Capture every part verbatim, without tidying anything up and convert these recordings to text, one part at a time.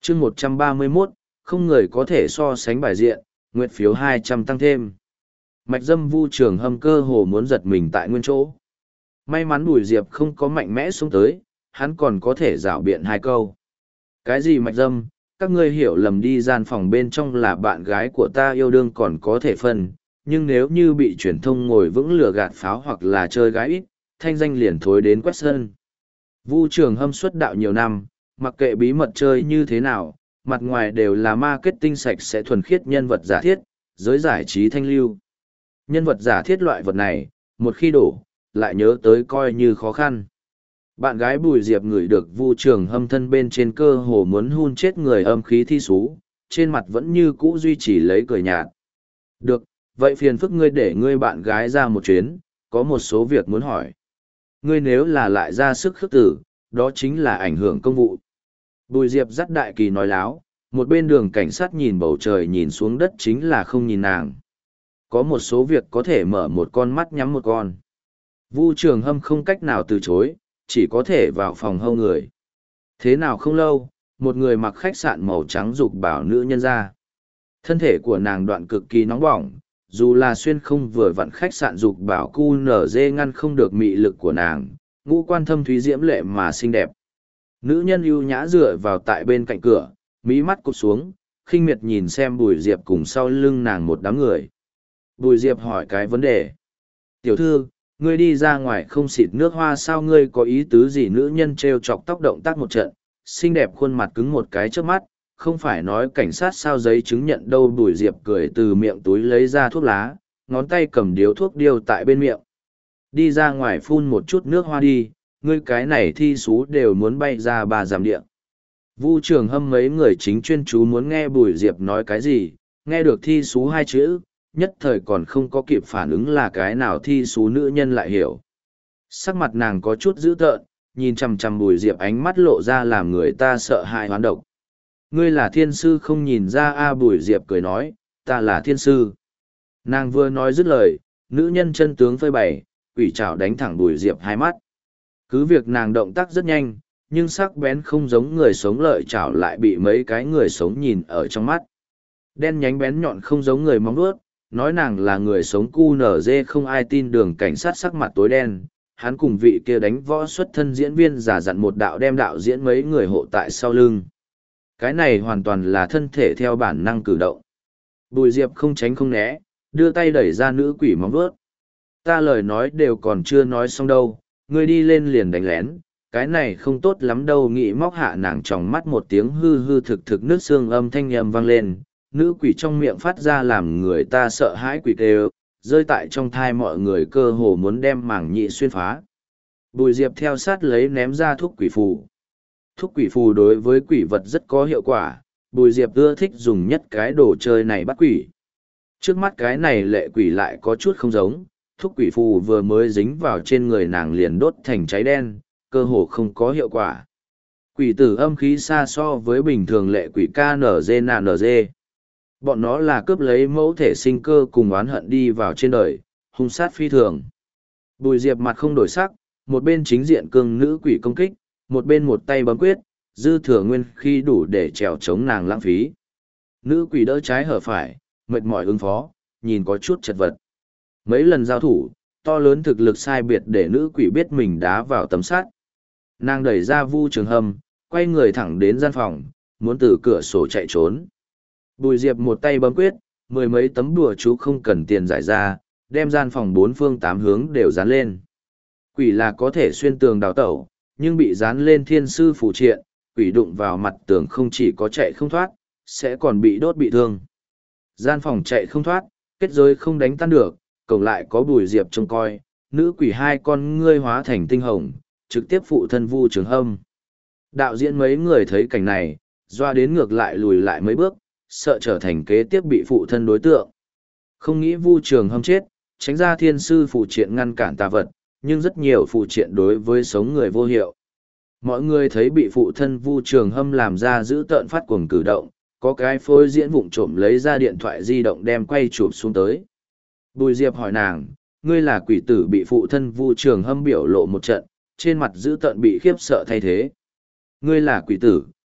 chương một trăm ba mươi mốt, không người có thể so sánh bài diện, nguyện phiếu hai trăm tăng thêm. Mạch Dâm Vu Trường Hâm cơ hồ muốn giật mình tại nguyên chỗ. May mắn Bùi Diệp không có mạnh mẽ xuống tới, hắn còn có thể rảo biện hai câu. Cái gì Mạch Dâm, các ngươi hiểu lầm đi, gian phòng bên trong là bạn gái của ta yêu đương còn có thể phân, nhưng nếu như bị truyền thông ngồi vững lừa gạt pháo hoặc là chơi gái ít, thanh danh liền thối đến quét sân. Vu Trường Hâm xuất đạo nhiều năm, mặc kệ bí mật chơi như thế nào, mặt ngoài đều là marketing sạch sẽ thuần khiết nhân vật giả thiết, giới giải trí thanh lưu. Nhân vật giả thiết loại vật này, một khi đổ, lại nhớ tới coi như khó khăn. Bạn gái Bùi Diệp ngửi được Vu Trường Hâm thân bên trên cơ hồ muốn hun chết người âm khí thi xú, trên mặt vẫn như cũ duy trì lấy cười nhạt. Được, vậy phiền phức ngươi để ngươi bạn gái ra một chuyến, có một số việc muốn hỏi. Ngươi nếu là lại ra sức khước tử, đó chính là ảnh hưởng công vụ. Bùi Diệp dắt đại kỳ nói láo, một bên đường cảnh sát nhìn bầu trời nhìn xuống đất chính là không nhìn nàng. Có một số việc có thể mở một con mắt nhắm một con. Vu Trường Hâm không cách nào từ chối, chỉ có thể vào phòng hâu người. Thế nào không lâu, một người mặc khách sạn màu trắng dục bảo nữ nhân ra. Thân thể của nàng đoạn cực kỳ nóng bỏng, dù là xuyên không vừa vặn khách sạn dục bảo cu nở dê ngăn không được mị lực của nàng, ngũ quan thâm thúy diễm lệ mà xinh đẹp. Nữ nhân ưu nhã dựa vào tại bên cạnh cửa, mí mắt cụp xuống, khinh miệt nhìn xem Bùi Diệp cùng sau lưng nàng một đám người. Bùi Diệp hỏi cái vấn đề. Tiểu thư, ngươi đi ra ngoài không xịt nước hoa sao, ngươi có ý tứ gì? Nữ nhân treo chọc tóc động tác một trận, xinh đẹp khuôn mặt cứng một cái trước mắt, không phải nói cảnh sát sao giấy chứng nhận đâu. Bùi Diệp cười từ miệng túi lấy ra thuốc lá, ngón tay cầm điếu thuốc điêu tại bên miệng. Đi ra ngoài phun một chút nước hoa đi, ngươi cái này thi xú đều muốn bay ra bà giảm địa. Vu Trường Hâm mấy người chính chuyên chú muốn nghe Bùi Diệp nói cái gì, nghe được thi xú hai chữ, nhất thời còn không có kịp phản ứng là cái nào thi xú, nữ nhân lại hiểu. Sắc mặt nàng có chút dữ tợn, nhìn chằm chằm Bùi Diệp, ánh mắt lộ ra làm người ta sợ hãi hoán độc. Ngươi là thiên sư không nhìn ra a? Bùi Diệp cười nói, ta là thiên sư. Nàng vừa nói dứt lời, nữ nhân chân tướng phơi bày, quỷ trảo đánh thẳng Bùi Diệp hai mắt. Cứ việc nàng động tác rất nhanh, nhưng sắc bén không giống người sống lợi chảo lại bị mấy cái người sống nhìn ở trong mắt. Đen nhánh bén nhọn không giống người móng vuốt, nói nàng là người sống cu nở dê không ai tin. Đường cảnh sát sắc mặt tối đen, hắn cùng vị kia đánh võ xuất thân diễn viên giả dặn một đạo đem đạo diễn mấy người hộ tại sau lưng. Cái này hoàn toàn là thân thể theo bản năng cử động. Bùi Diệp không tránh không né, đưa tay đẩy ra nữ quỷ móng vuốt. Ta lời nói đều còn chưa nói xong đâu, ngươi đi lên liền đánh lén, cái này không tốt lắm đâu. Nghĩ móc hạ nàng tròng mắt, một tiếng hư hư thực thực nước xương âm thanh nhầm vang lên, nữ quỷ trong miệng phát ra làm người ta sợ hãi quỷ kêu, rơi tại trong thai mọi người cơ hồ muốn đem màng nhị xuyên phá. Bùi Diệp theo sát lấy ném ra thuốc quỷ phù. Thuốc quỷ phù đối với quỷ vật rất có hiệu quả, Bùi Diệp ưa thích dùng nhất cái đồ chơi này bắt quỷ. Trước mắt cái này lệ quỷ lại có chút không giống, thuốc quỷ phù vừa mới dính vào trên người nàng liền đốt thành cháy đen, cơ hồ không có hiệu quả. Quỷ tử âm khí xa so với bình thường lệ quỷ ca nở dê nà nở dê. Bọn nó là cướp lấy mẫu thể sinh cơ cùng oán hận đi vào trên đời, hung sát phi thường. Bùi Diệp mặt không đổi sắc, một bên chính diện cương nữ quỷ công kích, một bên một tay bấm quyết, dư thừa nguyên khi đủ để trèo chống nàng lãng phí. Nữ quỷ đỡ trái hở phải, mệt mỏi ứng phó, nhìn có chút chật vật. Mấy lần giao thủ, to lớn thực lực sai biệt để nữ quỷ biết mình đá vào tấm sắt. Nàng đẩy ra Vu Trường Hâm, quay người thẳng đến gian phòng, muốn từ cửa sổ chạy trốn. Bùi Diệp một tay bấm quyết, mười mấy tấm đùa chú không cần tiền giải ra, đem gian phòng bốn phương tám hướng đều dán lên. Quỷ là có thể xuyên tường đào tẩu, nhưng bị dán lên thiên sư phù triện, quỷ đụng vào mặt tường không chỉ có chạy không thoát, sẽ còn bị đốt bị thương. Gian phòng chạy không thoát, kết giới không đánh tan được, cổng lại có Bùi Diệp trông coi, nữ quỷ hai con ngươi hóa thành tinh hồng, trực tiếp phụ thân Vu Trường Hâm. Đạo diễn mấy người thấy cảnh này, doa đến ngược lại lùi lại mấy bước, sợ trở thành kế tiếp bị phụ thân đối tượng. Không nghĩ Vu Trường Hâm chết, tránh ra thiên sư phụ triện ngăn cản tà vật, nhưng rất nhiều phụ triện đối với sống người vô hiệu. Mọi người thấy bị phụ thân Vu Trường Hâm làm ra giữ tợn phát cuồng cử động, có cái phôi diễn vụng trộm lấy ra điện thoại di động đem quay chụp xuống tới. Bùi Diệp hỏi nàng, ngươi là quỷ tử? Bị phụ thân Vu Trường Hâm biểu lộ một trận, trên mặt giữ tợn bị khiếp sợ thay thế. Ngươi là quỷ tử,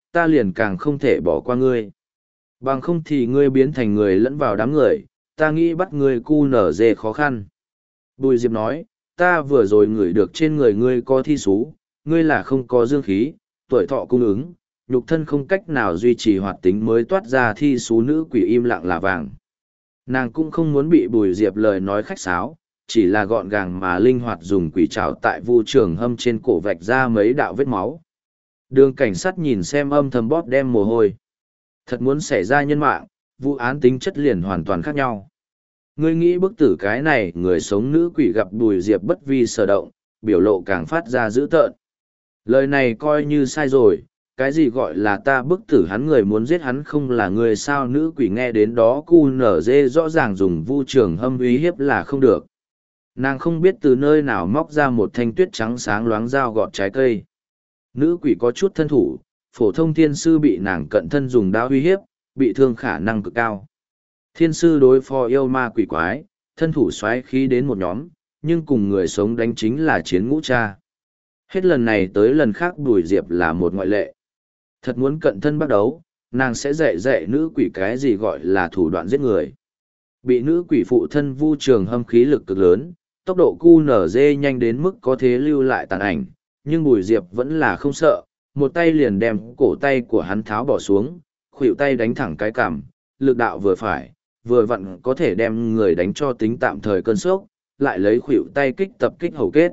ta liền càng không thể bỏ qua ngươi. Bằng không thì ngươi biến thành người lẫn vào đám người, ta nghĩ bắt ngươi cu nở dê khó khăn. Bùi Diệp nói, ta vừa rồi ngửi được trên người ngươi có thi xú, ngươi là không có dương khí, tuổi thọ cung ứng, nhục thân không cách nào duy trì hoạt tính mới toát ra thi xú. Nữ quỷ im lặng là vàng. Nàng cũng không muốn bị Bùi Diệp lời nói khách sáo, chỉ là gọn gàng mà linh hoạt dùng quỷ trảo tại Vu Trường Hâm trên cổ vạch ra mấy đạo vết máu. Đường cảnh sát nhìn xem âm thầm bóp đem mồ hôi. Thật muốn xảy ra nhân mạng, vụ án tính chất liền hoàn toàn khác nhau. Ngươi nghĩ bức tử cái này, người sống nữ quỷ gặp Bùi Diệp bất vi sở động, biểu lộ càng phát ra dữ tợn. Lời này coi như sai rồi, cái gì gọi là ta bức tử hắn, người muốn giết hắn không là người sao? Nữ quỷ nghe đến đó cu nở dê rõ ràng dùng Vu Trường Hâm uy hiếp là không được. Nàng không biết từ nơi nào móc ra một thanh tuyết trắng sáng loáng dao gọt trái cây. Nữ quỷ có chút thân thủ, phổ thông thiên sư bị nàng cận thân dùng đao uy hiếp, bị thương khả năng cực cao. Thiên sư đối phó yêu ma quỷ quái, thân thủ xoáy khí đến một nhóm, nhưng cùng người sống đánh chính là chiến ngũ cha. Hết lần này tới lần khác Bùi Diệp là một ngoại lệ. Thật muốn cận thân bắt đấu, nàng sẽ dạy dạy nữ quỷ cái gì gọi là thủ đoạn giết người. Bị nữ quỷ phụ thân Vu Trường Hâm khí lực cực lớn, tốc độ cu nở dê nhanh đến mức có thể lưu lại tàn ảnh, nhưng Bùi Diệp vẫn là không sợ, một tay liền đem cổ tay của hắn tháo bỏ xuống, khuỷu tay đánh thẳng cái cằm, lực đạo vừa phải, vừa vặn có thể đem người đánh cho tính tạm thời cơn sốc, lại lấy khuỷu tay kích tập kích hầu kết.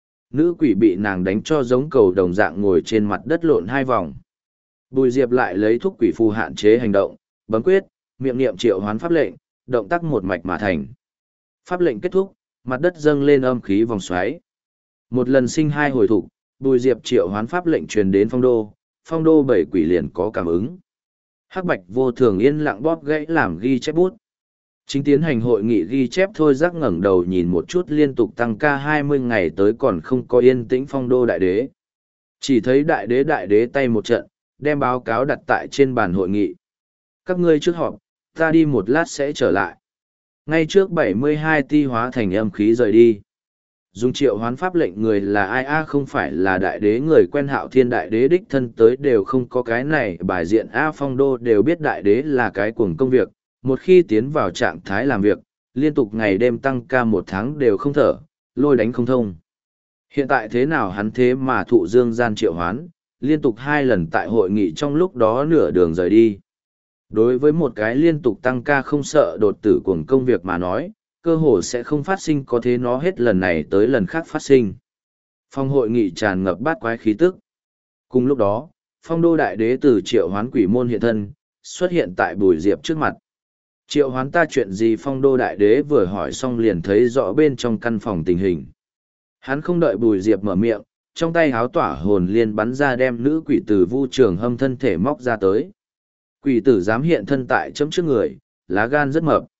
Nữ quỷ bị nàng đánh cho giống cầu đồng dạng ngồi trên mặt đất lộn hai vòng. Bùi Diệp lại lấy thuốc quỷ phù hạn chế hành động, bấm quyết, miệng niệm triệu hoán pháp lệnh, động tác một mạch mà thành. Pháp lệnh kết thúc, mặt đất dâng lên âm khí vòng xoáy. Một lần sinh hai hồi thục, Bùi Diệp triệu hoán pháp lệnh truyền đến phong đô, phong đô bảy quỷ liền có cảm ứng. Hắc Bạch vô thường yên lặng bóp gãy làm ghi chép bút. Chính tiến hành hội nghị ghi chép thôi giác ngẩng đầu nhìn một chút liên tục tăng ca hai mươi ngày tới còn không có yên tĩnh phong đô đại đế. Chỉ thấy đại đế đại đế tay một trận, đem báo cáo đặt tại trên bàn hội nghị. Các ngươi trước họp, ta đi một lát sẽ trở lại. Ngay trước bảy mươi hai ti hóa thành âm khí rời đi. Dùng triệu hoán pháp lệnh người là ai a? Không phải là đại đế, người quen Hạo Thiên đại đế đích thân tới đều không có cái này bài diện a. Phong đô đều biết đại đế là cái cuồng công việc, một khi tiến vào trạng thái làm việc, liên tục ngày đêm tăng ca một tháng đều không thở, lôi đánh không thông. Hiện tại thế nào hắn thế mà thụ dương gian triệu hoán, liên tục hai lần tại hội nghị trong lúc đó nửa đường rời đi. Đối với một cái liên tục tăng ca không sợ đột tử cuồng công việc mà nói, cơ hồ sẽ không phát sinh, có thế nó hết lần này tới lần khác phát sinh. Phòng hội nghị tràn ngập bát quái khí tức. Cùng lúc đó, phong đô đại đế từ triệu hoán quỷ môn hiện thân, xuất hiện tại Bùi Diệp trước mặt. Triệu hoán ta chuyện gì? Phong đô đại đế vừa hỏi xong liền thấy rõ bên trong căn phòng tình hình. Hắn không đợi Bùi Diệp mở miệng, trong tay háo tỏa hồn liên bắn ra đem nữ quỷ tử Vu Trường Hâm thân thể móc ra tới. Quỷ tử dám hiện thân tại chấm trước người, lá gan rất mập.